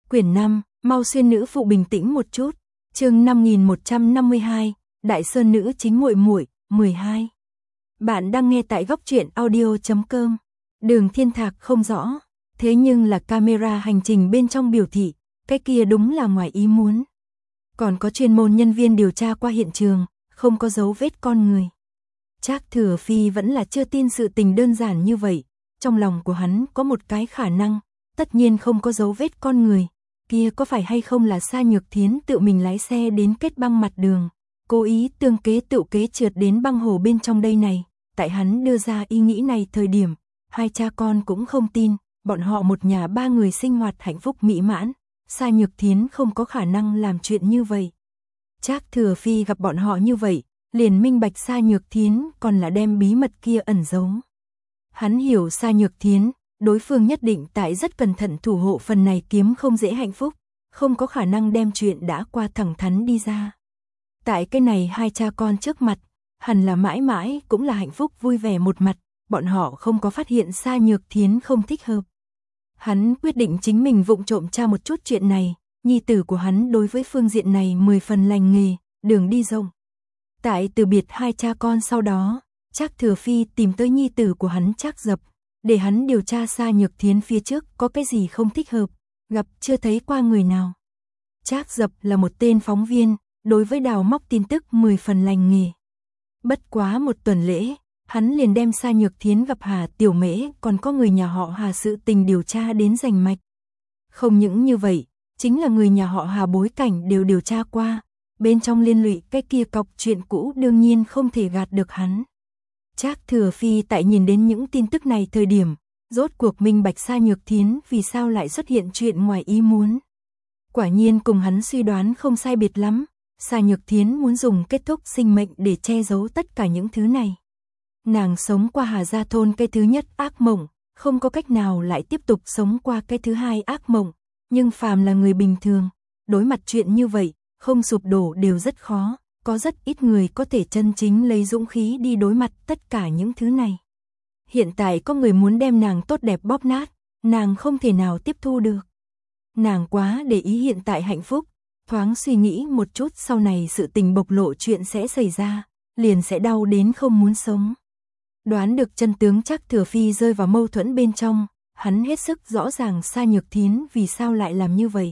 Quyển 5, mau xuyên nữ phụ bình tĩnh một chút. Chương 5152, Đại Sơn nữ chính muội muội, 12. Bạn đang nghe tại góc truyện audio.com. Đường Thiên Thạc không rõ, thế nhưng là camera hành trình bên trong biểu thị, cái kia đúng là ngoài ý muốn. Còn có chuyên môn nhân viên điều tra qua hiện trường, không có dấu vết con người. Trác Thừa Phi vẫn là chưa tin sự tình đơn giản như vậy, trong lòng của hắn có một cái khả năng, tất nhiên không có dấu vết con người, kia có phải hay không là Sa Nhược Thiến tự mình lái xe đến kết băng mặt đường, cố ý tương kế tự kế trượt đến băng hồ bên trong đây này. Tại hắn đưa ra ý nghĩ này thời điểm, hai cha con cũng không tin, bọn họ một nhà ba người sinh hoạt hạnh phúc mỹ mãn, Sa Nhược Thiến không có khả năng làm chuyện như vậy. Trác Thừa Phi gặp bọn họ như vậy, liền minh bạch Sa Nhược Thiến còn là đem bí mật kia ẩn giấu. Hắn hiểu Sa Nhược Thiến, đối phương nhất định tại rất cẩn thận thủ hộ phần này kiếm không dễ hạnh phúc, không có khả năng đem chuyện đã qua thẳng thắn đi ra. Tại cái này hai cha con trước mặt, hẳn là mãi mãi cũng là hạnh phúc vui vẻ một mặt, bọn họ không có phát hiện Sa Nhược Thiến không thích hợp. Hắn quyết định chính mình vụng trộm tra một chút chuyện này, nhi tử của hắn đối với phương diện này 10 phần lành nghề, đường đi rộng. Tại từ biệt hai cha con sau đó, Trác Thừa Phi tìm tới nhi tử của hắn Trác Dập, để hắn điều tra Sa Nhược Thiến phía trước có cái gì không thích hợp, gặp chưa thấy qua người nào. Trác Dập là một tên phóng viên, đối với đào móc tin tức 10 phần lành nghề. Bất quá một tuần lễ, hắn liền đem Sa Nhược Thiến gặp Hà Tiểu Mễ còn có người nhà họ Hà sự tình điều tra đến rành mạch. Không những như vậy, chính là người nhà họ Hà bối cảnh đều điều tra qua, bên trong liên lụy cái kia cọc chuyện cũ đương nhiên không thể gạt được hắn. Trác Thừa Phi tại nhìn đến những tin tức này thời điểm, rốt cuộc minh bạch Sa Nhược Thiến vì sao lại xuất hiện chuyện ngoài ý muốn. Quả nhiên cùng hắn suy đoán không sai biệt lắm, Sa Nhược Thiến muốn dùng kết thúc sinh mệnh để che giấu tất cả những thứ này. Nàng sống qua Hà Gia Thôn cái thứ nhất ác mộng, không có cách nào lại tiếp tục sống qua cái thứ hai ác mộng, nhưng phàm là người bình thường, đối mặt chuyện như vậy, không sụp đổ đều rất khó, có rất ít người có thể chân chính lấy dũng khí đi đối mặt tất cả những thứ này. Hiện tại có người muốn đem nàng tốt đẹp bóp nát, nàng không thể nào tiếp thu được. Nàng quá để ý hiện tại hạnh phúc, thoáng suy nghĩ một chút sau này sự tình bộc lộ chuyện sẽ xảy ra, liền sẽ đau đến không muốn sống. Đoán được chân tướng Trác Thừa Phi rơi vào mâu thuẫn bên trong, hắn hết sức rõ ràng Sa Nhược Thiến vì sao lại làm như vậy.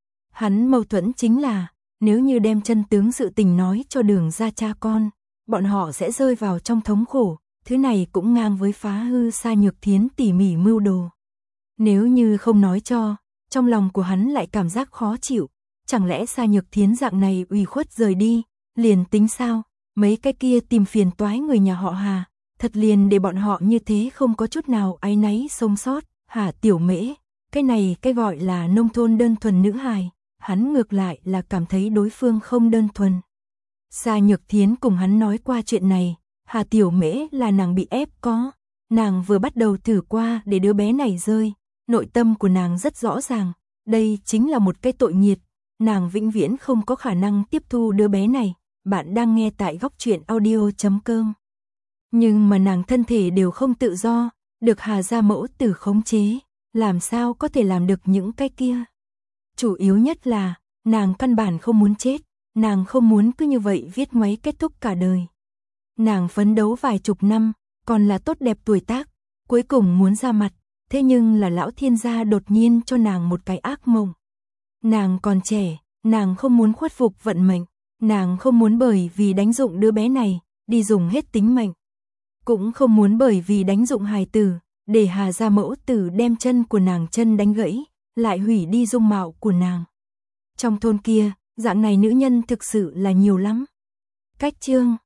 Hắn mâu thuẫn chính là, nếu như đem chân tướng sự tình nói cho Đường gia cha con, bọn họ sẽ rơi vào trong thống khổ, thứ này cũng ngang với phá hư Sa Nhược Thiến tỉ mỉ mưu đồ. Nếu như không nói cho, trong lòng của hắn lại cảm giác khó chịu, chẳng lẽ Sa Nhược Thiến dạng này ủy khuất rời đi, liền tính sao, mấy cái kia tìm phiền toái người nhà họ Hà, thật liền để bọn họ như thế không có chút nào áy náy sống sót. Hà Tiểu Mễ, cái này cái gọi là nông thôn đơn thuần nữ hài, hắn ngược lại là cảm thấy đối phương không đơn thuần. Sa Nhược Thiến cùng hắn nói qua chuyện này, Hà Tiểu Mễ là nàng bị ép có, nàng vừa bắt đầu thử qua để đứa bé này rơi, nội tâm của nàng rất rõ ràng, đây chính là một cái tội nghiệt, nàng vĩnh viễn không có khả năng tiếp thu đứa bé này. Bạn đang nghe tại góc truyện audio.com. Nhưng mà nàng thân thể đều không tự do, được Hà gia mẫu tử khống chế, làm sao có thể làm được những cái kia. Chủ yếu nhất là, nàng căn bản không muốn chết, nàng không muốn cứ như vậy viết ngoáy kết thúc cả đời. Nàng phấn đấu vài chục năm, còn là tốt đẹp tuổi tác, cuối cùng muốn ra mặt, thế nhưng là lão thiên gia đột nhiên cho nàng một cái ác mộng. Nàng còn trẻ, nàng không muốn khuất phục vận mệnh, nàng không muốn bởi vì đánh dụng đứa bé này, đi dùng hết tính mệnh. Cũng không muốn bởi vì đánh dụng hài tử, để Hà gia mẫu tử đem chân của nàng chân đánh gãy, lại hủy đi dung mạo của nàng. Trong thôn kia, dạng này nữ nhân thực sự là nhiều lắm. Cách chương